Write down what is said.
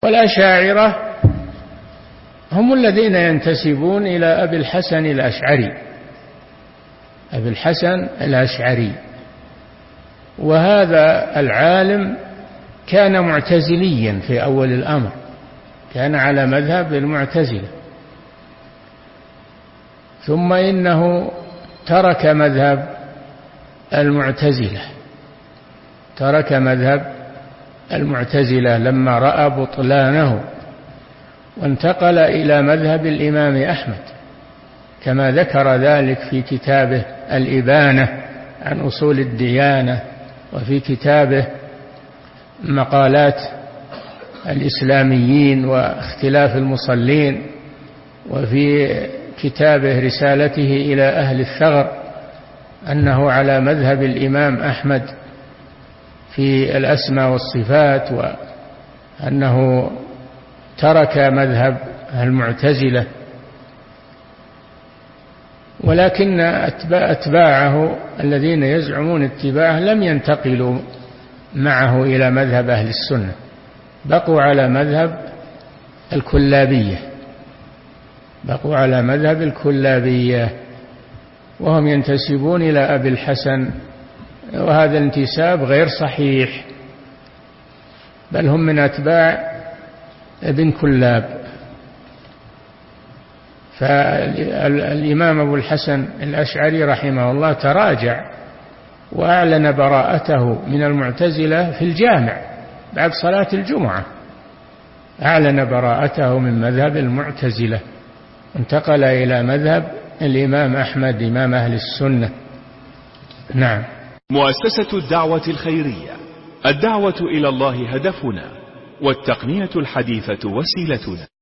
والأشاعرة هم الذين ينتسبون إلى أبي الحسن الأشعري، أبي الحسن الأشعري. وهذا العالم كان معتزليا في أول الأمر، كان على مذهب المعتزلة، ثم إنه ترك مذهب المعتزلة، ترك مذهب المعتزلة لما رأى بطلانه، وانتقل إلى مذهب الإمام أحمد كما ذكر ذلك في كتابه الإبانة عن أصول الديانة، وفي كتابه مقالات الإسلاميين واختلاف المصلين، وفي كتابه رسالته إلى أهل الثغر أنه على مذهب الإمام أحمد في الأسماء والصفات، وأنه ترك مذهب المعتزلة. ولكن أتباعه الذين يزعمون اتباعه لم ينتقلوا معه إلى مذهب أهل السنة، بقوا على مذهب الكلابية، بقوا على مذهب الكلابية، وهم ينتسبون إلى أبي الحسن، وهذا الانتساب غير صحيح، بل هم من أتباع ابن كلاب. فالإمام أبو الحسن الأشعري رحمه الله تراجع وأعلن براءته من المعتزلة في الجامع بعد صلاة الجمعة، أعلن براءته من مذهب المعتزلة، انتقل إلى مذهب الإمام أحمد إمام أهل السنة. نعم. مؤسسة الدعوة الخيرية، الدعوة إلى الله هدفنا، والتقنية الحديثة وسيلتنا.